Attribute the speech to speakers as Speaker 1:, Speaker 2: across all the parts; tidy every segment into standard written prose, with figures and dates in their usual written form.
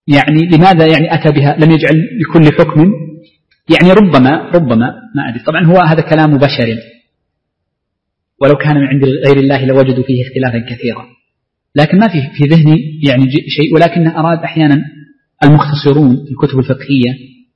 Speaker 1: يعني لماذا يعني أتى بها، لم يجعل لكل حكم، يعني ربما ما أدري، طبعا هو هذا كلام بشر، ولو كان من عند غير الله لوجدوا فيه اختلافا كثيرا، لكن ما في ذهني يعني شيء، ولكن أراد أحيانا المختصرون في الكتب الفقهية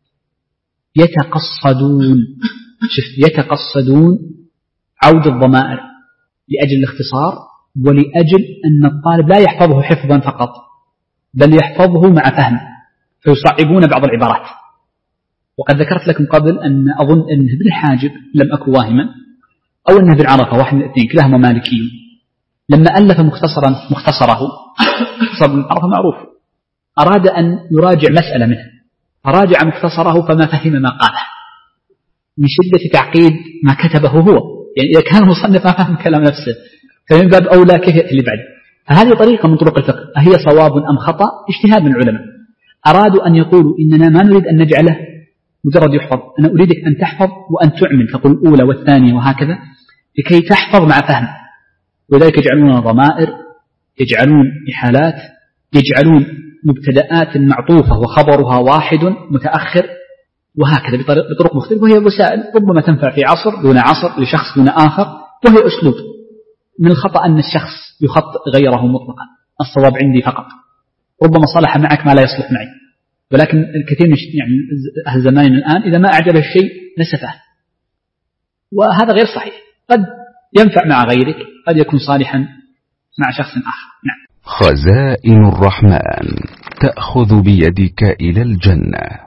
Speaker 1: يتقصدون عود الضمائر لأجل الاختصار، ولأجل أن الطالب لا يحفظه حفظا فقط، بل يحفظه مع فهم، فيصعبون بعض العبارات. وقد ذكرت لكم قبل أن أظن أن ابن حاجب، لم أكن واهما، أو أنه ابن عرفة، واحد من الاثنين، كلاهما مالكي، لما ألف مختصر ابن عرفة معروف، أراد أن يراجع مسألة منه، فراجع مختصره فما فهم ما قاله من شدة تعقيد ما كتبه هو، يعني إذا كان مصنف ما فهم كلام نفسه فمن باب أولى كيف يأتي اللي بعده. فهذه طريقة من طرق الفقه، أهي صواب أم خطأ؟ اجتهاد من العلماء. أرادوا أن يقولوا إننا ما نريد أن نجعله مجرد يحفظ، أنا أريدك أن تحفظ وأن تعمل، تقول الأولى والثانية وهكذا، لكي تحفظ مع فهم. وذلك يجعلون ضمائر، يجعلون إحالات، يجعلون مبتدآت معطوفة وخبرها واحد متأخر، وهكذا بطرق مختلفة، وهي وسائل ربما تنفع في عصر دون عصر، لشخص دون آخر، وهي أسلوب. من الخطأ أن الشخص يخطئ غيره مطلقا، الصواب عندي فقط، ربما صلح معك ما لا يصلح معي، ولكن الكثير من يعني أهل زماننا الآن إذا ما أعجب الشيء نسفه، وهذا غير صحيح. قد ينفع مع غيرك، قد يكون صالحا مع شخص آخر. نعم.
Speaker 2: خزائن الرحمن تأخذ بيدك إلى الجنة.